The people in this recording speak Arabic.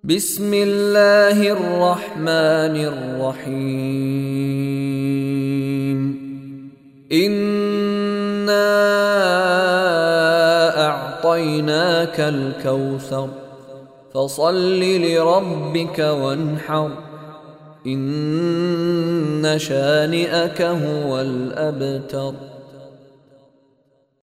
بسم الله الرحمن الرحيم. إنا أعطيناك الكوثر فصل لربك وانحر إن شانئك هو الأبتر.